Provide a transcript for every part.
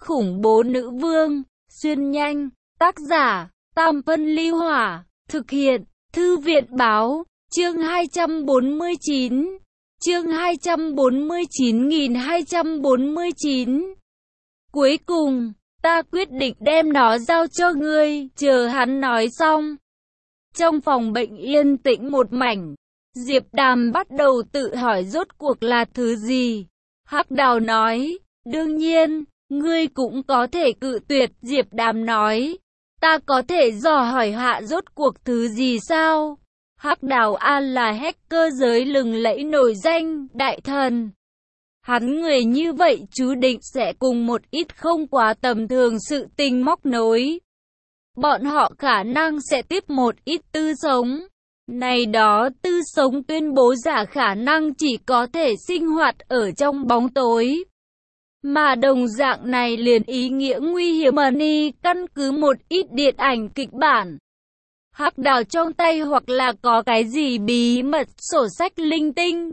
khủng bố nữ vương, xuyên nhanh, tác giả, Tam Phân Ly Hỏa, thực hiện, Thư viện Báo, chương 249, chương 249.249. Cuối cùng, ta quyết định đem nó giao cho ngươi, chờ hắn nói xong. Trong phòng bệnh yên tĩnh một mảnh, Diệp Đàm bắt đầu tự hỏi rốt cuộc là thứ gì. Hắc Đào nói, đương nhiên, ngươi cũng có thể cự tuyệt. Diệp Đàm nói, ta có thể dò hỏi hạ rốt cuộc thứ gì sao? Hắc Đào An là hacker giới lừng lẫy nổi danh, đại thần. Hắn người như vậy chú định sẽ cùng một ít không quá tầm thường sự tình móc nối. Bọn họ khả năng sẽ tiếp một ít tư sống. Này đó tư sống tuyên bố giả khả năng chỉ có thể sinh hoạt ở trong bóng tối. Mà đồng dạng này liền ý nghĩa nguy hiểm money căn cứ một ít điện ảnh kịch bản. Hắc Đào trong tay hoặc là có cái gì bí mật sổ sách linh tinh.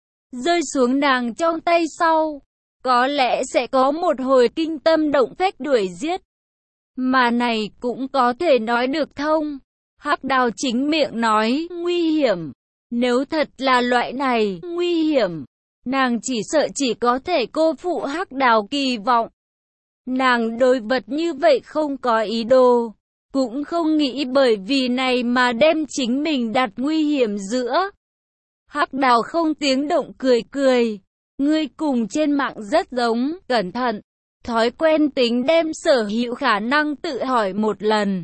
Rơi xuống nàng trong tay sau, có lẽ sẽ có một hồi kinh tâm động phách đuổi giết. Mà này cũng có thể nói được thông. Hắc Đào chính miệng nói, nguy hiểm. Nếu thật là loại này, nguy hiểm, nàng chỉ sợ chỉ có thể cô phụ Hắc Đào kỳ vọng. Nàng đối vật như vậy không có ý đồ, cũng không nghĩ bởi vì này mà đem chính mình đặt nguy hiểm giữa. Hắc Đào không tiếng động cười cười, ngươi cùng trên mạng rất giống, cẩn thận. Thói quen tính đem sở hữu khả năng tự hỏi một lần.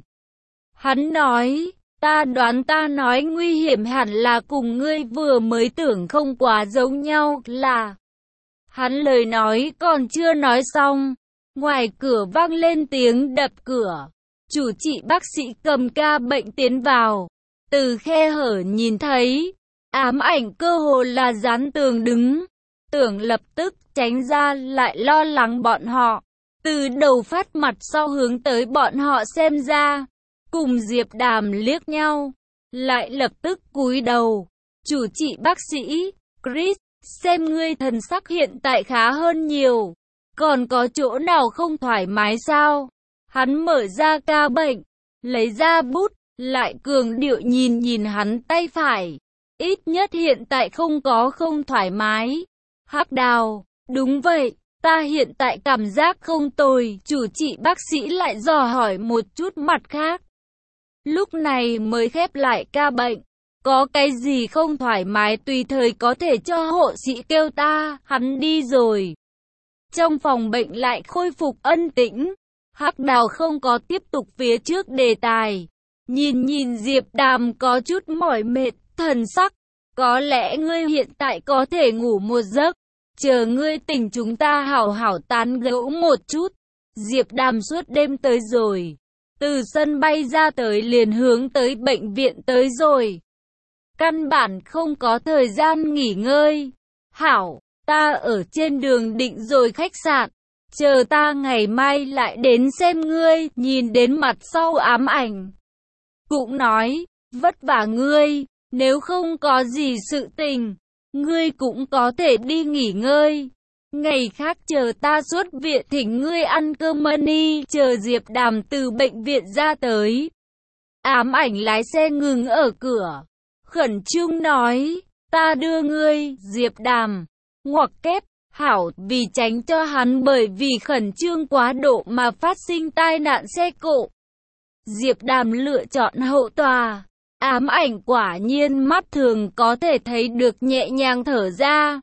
Hắn nói, ta đoán ta nói nguy hiểm hẳn là cùng ngươi vừa mới tưởng không quá giống nhau là. Hắn lời nói còn chưa nói xong, ngoài cửa vang lên tiếng đập cửa. Chủ trị bác sĩ cầm ca bệnh tiến vào, từ khe hở nhìn thấy, ám ảnh cơ hồ là dán tường đứng. Tưởng lập tức tránh ra lại lo lắng bọn họ, từ đầu phát mặt sau hướng tới bọn họ xem ra, cùng Diệp Đàm liếc nhau, lại lập tức cúi đầu. Chủ trị bác sĩ, Chris, xem ngươi thần sắc hiện tại khá hơn nhiều, còn có chỗ nào không thoải mái sao? Hắn mở ra ca bệnh, lấy ra bút, lại cường điệu nhìn nhìn hắn tay phải, ít nhất hiện tại không có không thoải mái. Hắc Đào, đúng vậy, ta hiện tại cảm giác không tồi. Chủ trị bác sĩ lại dò hỏi một chút mặt khác. Lúc này mới khép lại ca bệnh. Có cái gì không thoải mái tùy thời có thể cho hộ sĩ kêu ta. Hắn đi rồi. Trong phòng bệnh lại khôi phục ân tĩnh. Hắc Đào không có tiếp tục phía trước đề tài. Nhìn Diệp Đàm có chút mỏi mệt, thần sắc. Có lẽ ngươi hiện tại có thể ngủ một giấc, chờ ngươi tỉnh chúng ta hảo hảo tán gẫu một chút. Diệp Đàm suốt đêm tới rồi, từ sân bay ra tới liền hướng tới bệnh viện tới rồi. Căn bản không có thời gian nghỉ ngơi. Hảo, ta ở trên đường định rồi khách sạn, chờ ta ngày mai lại đến xem ngươi. Nhìn đến mặt sau ám ảnh, cũng nói, vất vả ngươi. Nếu không có gì sự tình, ngươi cũng có thể đi nghỉ ngơi. Ngày khác chờ ta xuất viện thỉnh ngươi ăn cơm money. Chờ Diệp Đàm từ bệnh viện ra tới, ám ảnh lái xe ngừng ở cửa, khẩn trương nói, ta đưa ngươi. Diệp Đàm, ngoặc kép, hảo, vì tránh cho hắn bởi vì khẩn trương quá độ mà phát sinh tai nạn xe cộ. Diệp Đàm lựa chọn hậu tòa. Ám ảnh quả nhiên mắt thường có thể thấy được nhẹ nhàng thở ra.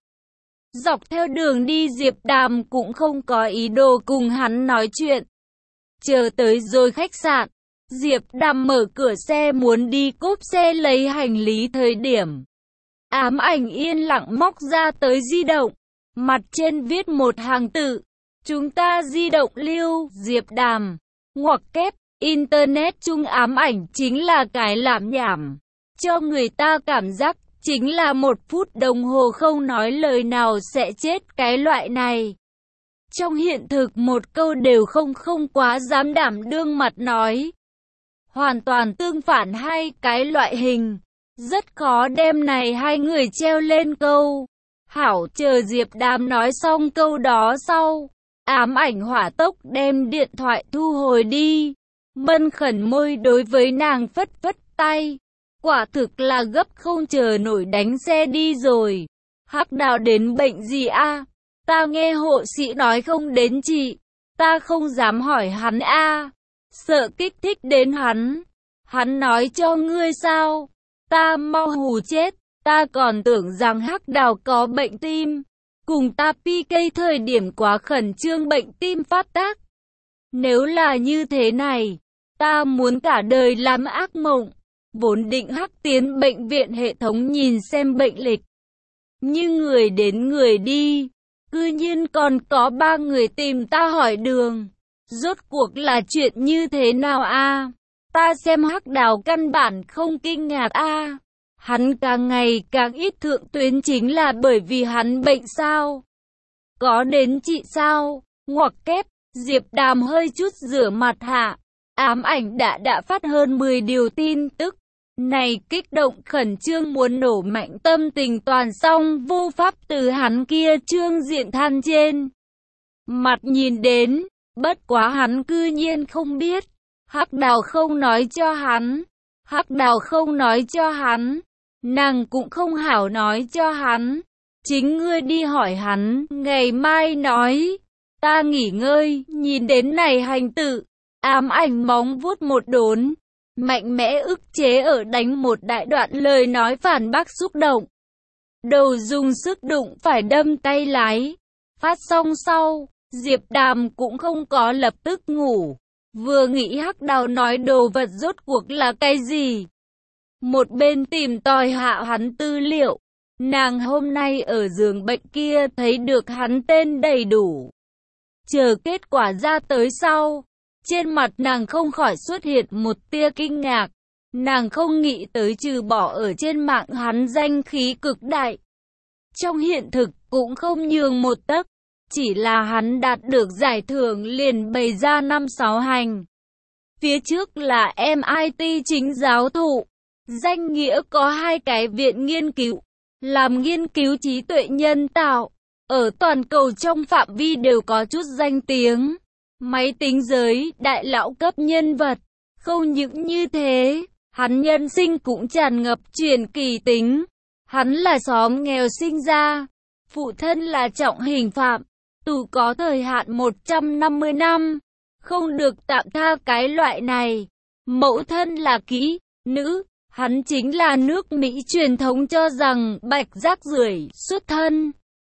Dọc theo đường đi Diệp Đàm cũng không có ý đồ cùng hắn nói chuyện. Chờ tới rồi khách sạn, Diệp Đàm mở cửa xe muốn đi cốp xe lấy hành lý thời điểm. Ám ảnh yên lặng móc ra tới di động, mặt trên viết một hàng tự. Chúng ta di động lưu. Diệp Đàm, ngoặc kép. Internet chung ám ảnh chính là cái lảm nhảm, cho người ta cảm giác chính là 1 phút đồng hồ không nói lời nào sẽ chết cái loại này. Trong hiện thực một câu đều không quá dám đảm đương mặt nói. Hoàn toàn tương phản hai cái loại hình, rất khó đem này hai người treo lên câu. Hảo, chờ Diệp Đàm nói xong câu đó sau, Ám ảnh hỏa tốc đem điện thoại thu hồi đi. Mân khẩn môi đối với nàng phất phất tay. Quả thực là gấp không chờ nổi đánh xe đi rồi. Hắc Đào đến bệnh gì a? Ta nghe hộ sĩ nói không đến chị. Ta không dám hỏi hắn a. Sợ kích thích đến hắn. Hắn nói cho ngươi sao? Ta mau hù chết. Ta còn tưởng rằng Hắc Đào có bệnh tim. Cùng ta PK thời điểm quá khẩn trương bệnh tim phát tác. Nếu là như thế này, ta muốn cả đời làm ác mộng. Vốn định hắc tiến bệnh viện hệ thống nhìn xem bệnh lịch. Nhưng người đến người đi, cư nhiên còn có 3 người tìm ta hỏi đường. Rốt cuộc là chuyện như thế nào a? Ta xem Hắc Đào căn bản không kinh ngạc a. Hắn càng ngày càng ít thượng tuyến chính là bởi vì hắn bệnh sao? Có đến chị sao? Ngoặc kép, Diệp Đàm hơi chút rửa mặt hạ. Ám ảnh đã phát hơn 10 điều tin tức. Này kích động khẩn trương muốn nổ mạnh tâm tình toàn xong vô pháp từ hắn kia trương diện than trên. Mặt nhìn đến, bất quá hắn cư nhiên không biết. Hắc Đào không nói cho hắn. Hắc Đào không nói cho hắn. Nàng cũng không hảo nói cho hắn. Chính ngươi đi hỏi hắn, ngày mai nói. Ta nghỉ ngơi, nhìn đến này hành tự. Ám ảnh móng vuốt một đốn. Mạnh mẽ ức chế ở đánh một đại đoạn lời nói phản bác xúc động. Đầu dùng sức đụng phải đâm tay lái. Phát xong sau, Diệp Đàm cũng không có lập tức ngủ. Vừa nghĩ Hắc Đào nói đồ vật rốt cuộc là cái gì. Một bên tìm tòi hạ hắn tư liệu. Nàng hôm nay ở giường bệnh kia thấy được hắn tên đầy đủ. Chờ kết quả ra tới sau. Trên mặt nàng không khỏi xuất hiện một tia kinh ngạc. Nàng không nghĩ tới trừ bỏ ở trên mạng hắn danh khí cực đại. Trong hiện thực cũng không nhường một tấc. Chỉ là hắn đạt được giải thưởng liền bày ra 5-6 hành. Phía trước là MIT chính giáo thụ. Danh nghĩa có 2 cái viện nghiên cứu. Làm nghiên cứu trí tuệ nhân tạo. Ở toàn cầu trong phạm vi đều có chút danh tiếng. Máy tính giới, đại lão cấp nhân vật. Không những như thế, hắn nhân sinh cũng tràn ngập truyền kỳ tính. Hắn là xóm nghèo sinh ra. Phụ thân là trọng hình phạm. Tù có thời hạn 150 năm. Không được tạm tha cái loại này. Mẫu thân là kỹ nữ. Hắn chính là nước Mỹ truyền thống cho rằng bạch rác rưởi xuất thân.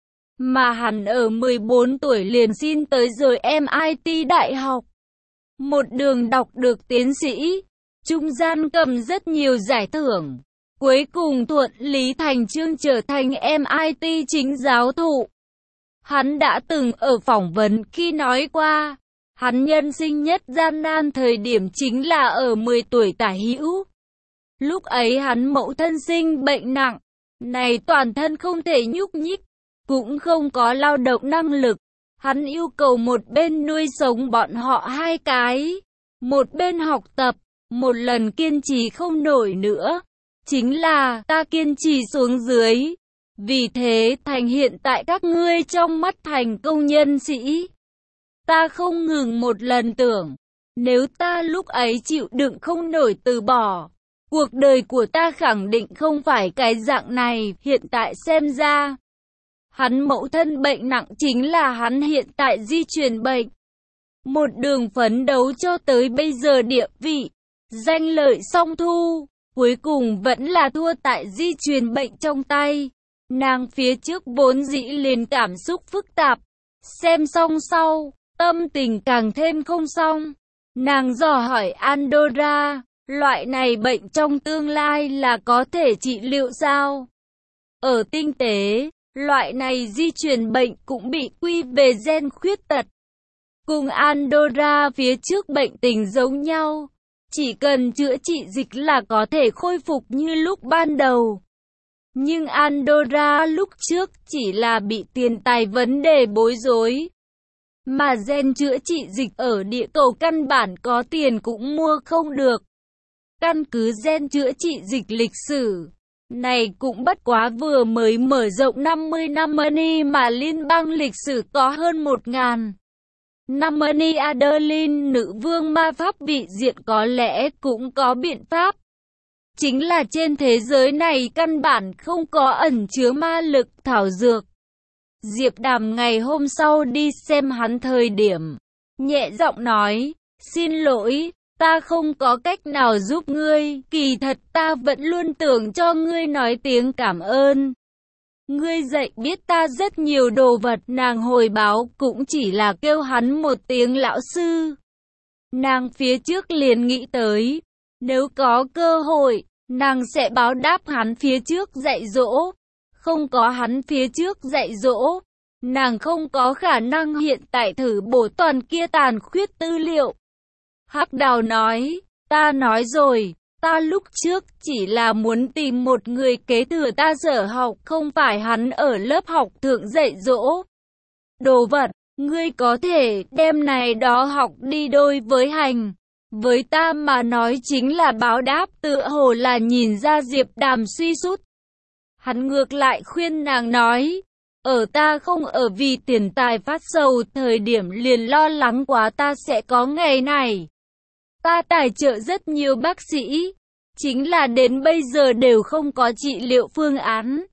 Mà hắn ở 14 tuổi liền xin tới rồi MIT đại học. Một đường đọc được tiến sĩ. Trung gian cầm rất nhiều giải thưởng. Cuối cùng thuận lý thành chương trở thành MIT chính giáo thụ. Hắn đã từng ở phỏng vấn khi nói qua. Hắn nhân sinh nhất gian nan thời điểm chính là ở 10 tuổi tả hữu. Lúc ấy hắn mẫu thân sinh bệnh nặng. Này toàn thân không thể nhúc nhích. Cũng không có lao động năng lực. Hắn yêu cầu một bên nuôi sống bọn họ 2 cái. Một bên học tập. Một lần kiên trì không nổi nữa. Chính là ta kiên trì xuống dưới. Vì thế thành hiện tại các ngươi trong mắt thành công nhân sĩ. Ta không ngừng một lần tưởng. Nếu ta lúc ấy chịu đựng không nổi từ bỏ. Cuộc đời của ta khẳng định không phải cái dạng này. Hiện tại xem ra. Hắn mẫu thân bệnh nặng chính là hắn hiện tại di truyền bệnh. Một đường phấn đấu cho tới bây giờ địa vị, danh lợi song thu, cuối cùng vẫn là thua tại di truyền bệnh trong tay. Nàng phía trước vốn dĩ liền cảm xúc phức tạp, xem xong sau, tâm tình càng thêm không xong. Nàng dò hỏi Andorra, loại này bệnh trong tương lai là có thể trị liệu sao? Ở tinh tế, loại này di truyền bệnh cũng bị quy về gen khuyết tật. Cùng Andorra phía trước bệnh tình giống nhau. Chỉ cần chữa trị dịch là có thể khôi phục như lúc ban đầu. Nhưng Andorra lúc trước chỉ là bị tiền tài vấn đề bối rối. Mà gen chữa trị dịch ở địa cầu căn bản có tiền cũng mua không được. Căn cứ gen chữa trị dịch lịch sử. Này cũng bất quá vừa mới mở rộng 50 năm money mà liên bang lịch sử có hơn 1000. Namani Adeline, nữ vương ma pháp vị diện có lẽ cũng có biện pháp. Chính là trên thế giới này căn bản không có ẩn chứa ma lực thảo dược. Diệp Đàm ngày hôm sau đi xem hắn thời điểm, nhẹ giọng nói, xin lỗi, ta không có cách nào giúp ngươi, kỳ thật ta vẫn luôn tưởng cho ngươi nói tiếng cảm ơn. Ngươi dạy biết ta rất nhiều đồ vật, nàng hồi báo cũng chỉ là kêu hắn một tiếng lão sư. Nàng phía trước liền nghĩ tới, nếu có cơ hội, nàng sẽ báo đáp hắn phía trước dạy dỗ. Không có hắn phía trước dạy dỗ, nàng không có khả năng hiện tại thử bổ toàn kia tàn khuyết tư liệu. Hắc Đào nói, ta nói rồi, ta lúc trước chỉ là muốn tìm một người kế thừa ta sở học, không phải hắn ở lớp học thượng dạy dỗ. Đồ vật, ngươi có thể đem này đó học đi đôi với hành. Với ta mà nói chính là báo đáp, tựa hồ là nhìn ra Diệp Đàm suy sút. Hắn ngược lại khuyên nàng nói, ở ta không ở vì tiền tài phát sầu thời điểm liền lo lắng quá ta sẽ có ngày này. Ta tài trợ rất nhiều bác sĩ, chính là đến bây giờ đều không có trị liệu phương án.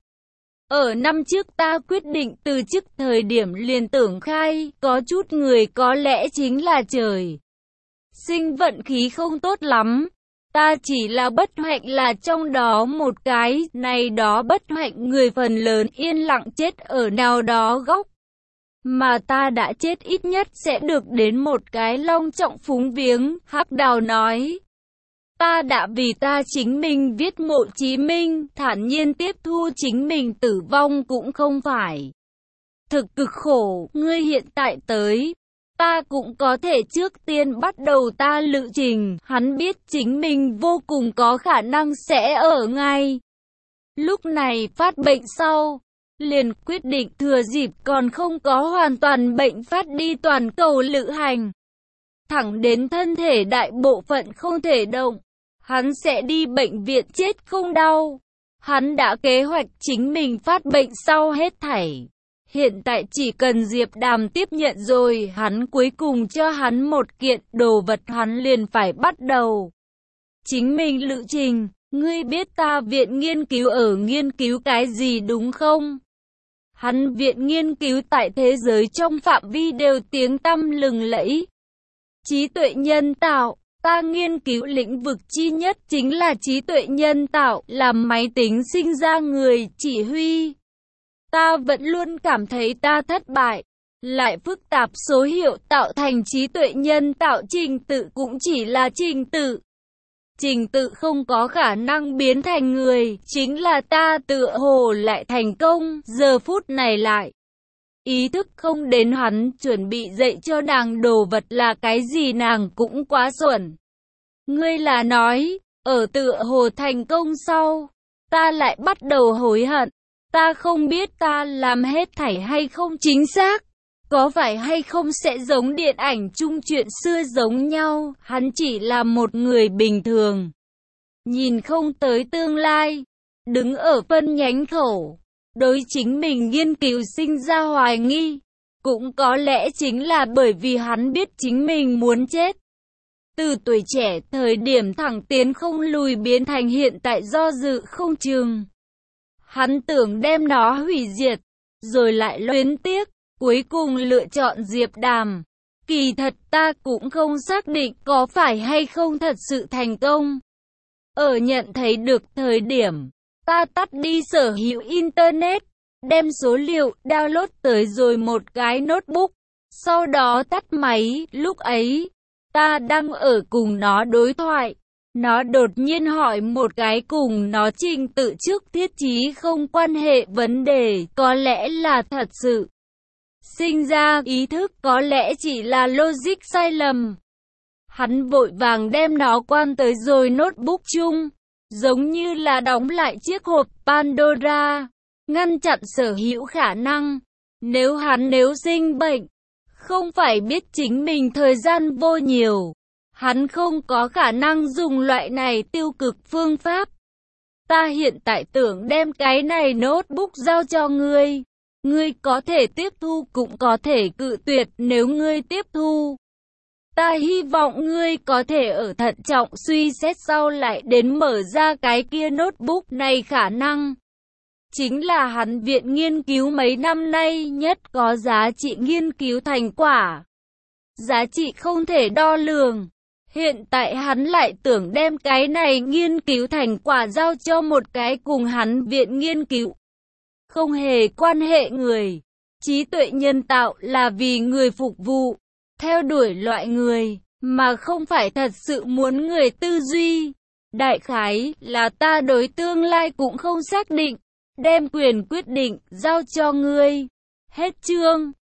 Ở năm trước ta quyết định từ chức thời điểm liền tưởng khai, có chút người có lẽ chính là trời sinh vận khí không tốt lắm. Ta chỉ là bất hạnh là trong đó một cái, này đó bất hạnh người phần lớn yên lặng chết ở nào đó góc. Mà ta đã chết ít nhất sẽ được đến một cái long trọng phúng viếng, Hắc Đào nói. Ta đã vì ta chính mình viết mộ chí minh, thản nhiên tiếp thu chính mình tử vong cũng không phải thực cực khổ, ngươi hiện tại tới. Ta cũng có thể trước tiên bắt đầu ta lữ trình, hắn biết chính mình vô cùng có khả năng sẽ ở ngay lúc này phát bệnh sau, liền quyết định thừa dịp còn không có hoàn toàn bệnh phát đi toàn cầu lữ hành. Thẳng đến thân thể đại bộ phận không thể động, hắn sẽ đi bệnh viện chết không đau. Hắn đã kế hoạch chính mình phát bệnh sau hết thảy. Hiện tại chỉ cần Diệp Đàm tiếp nhận rồi, hắn cuối cùng cho hắn một kiện đồ vật, hắn liền phải bắt đầu chính mình lữ trình. Ngươi biết ta viện nghiên cứu ở nghiên cứu cái gì đúng không? Hắn viện nghiên cứu tại thế giới trong phạm vi đều tiếng tăm lừng lẫy. Trí tuệ nhân tạo, ta nghiên cứu lĩnh vực chi nhất chính là trí tuệ nhân tạo, làm máy tính sinh ra người chỉ huy. Ta vẫn luôn cảm thấy ta thất bại, lại phức tạp số hiệu tạo thành trí tuệ nhân tạo, trình tự cũng chỉ là trình tự. Trình tự không có khả năng biến thành người, chính là ta tựa hồ lại thành công, giờ phút này lại. Ý thức không đến hắn chuẩn bị dạy cho nàng đồ vật là cái gì, nàng cũng quá xuẩn. Ngươi là nói, ở tựa hồ thành công sau, ta lại bắt đầu hối hận. Ta không biết ta làm hết thảy hay không chính xác, có phải hay không sẽ giống điện ảnh chung chuyện xưa giống nhau, hắn chỉ là một người bình thường. Nhìn không tới tương lai, đứng ở phân nhánh khẩu, đối chính mình nghiên cứu sinh ra hoài nghi, cũng có lẽ chính là bởi vì hắn biết chính mình muốn chết. Từ tuổi trẻ thời điểm thẳng tiến không lùi biến thành hiện tại do dự không chừng. Hắn tưởng đem nó hủy diệt, rồi lại luyến tiếc, cuối cùng lựa chọn Diệp Đàm. Kỳ thật ta cũng không xác định có phải hay không thật sự thành công. Ở nhận thấy được thời điểm, ta tắt đi sở hữu Internet, đem số liệu download tới rồi một cái notebook, sau đó tắt máy. Lúc ấy, ta đang ở cùng nó đối thoại. Nó đột nhiên hỏi một cái cùng nó trình tự trước thiết trí không quan hệ vấn đề, có lẽ là thật sự sinh ra ý thức, có lẽ chỉ là logic sai lầm. Hắn vội vàng đem nó quan tới rồi notebook chung, giống như là đóng lại chiếc hộp Pandora, ngăn chặn sở hữu khả năng. Nếu sinh bệnh, không phải biết chính mình thời gian vô nhiều, hắn không có khả năng dùng loại này tiêu cực phương pháp. Ta hiện tại tưởng đem cái này notebook giao cho ngươi. Ngươi có thể tiếp thu cũng có thể cự tuyệt. Nếu ngươi tiếp thu, ta hy vọng ngươi có thể ở thận trọng suy xét sau lại đến mở ra cái kia notebook này. Khả năng chính là hắn viện nghiên cứu mấy năm nay nhất có giá trị nghiên cứu thành quả. Giá trị không thể đo lường. Hiện tại hắn lại tưởng đem cái này nghiên cứu thành quả giao cho một cái cùng hắn viện nghiên cứu không hề quan hệ người. Trí tuệ nhân tạo là vì người phục vụ, theo đuổi loại người, mà không phải thật sự muốn người tư duy. Đại khái là ta đối tương lai cũng không xác định, đem quyền quyết định giao cho ngươi. Hết chương.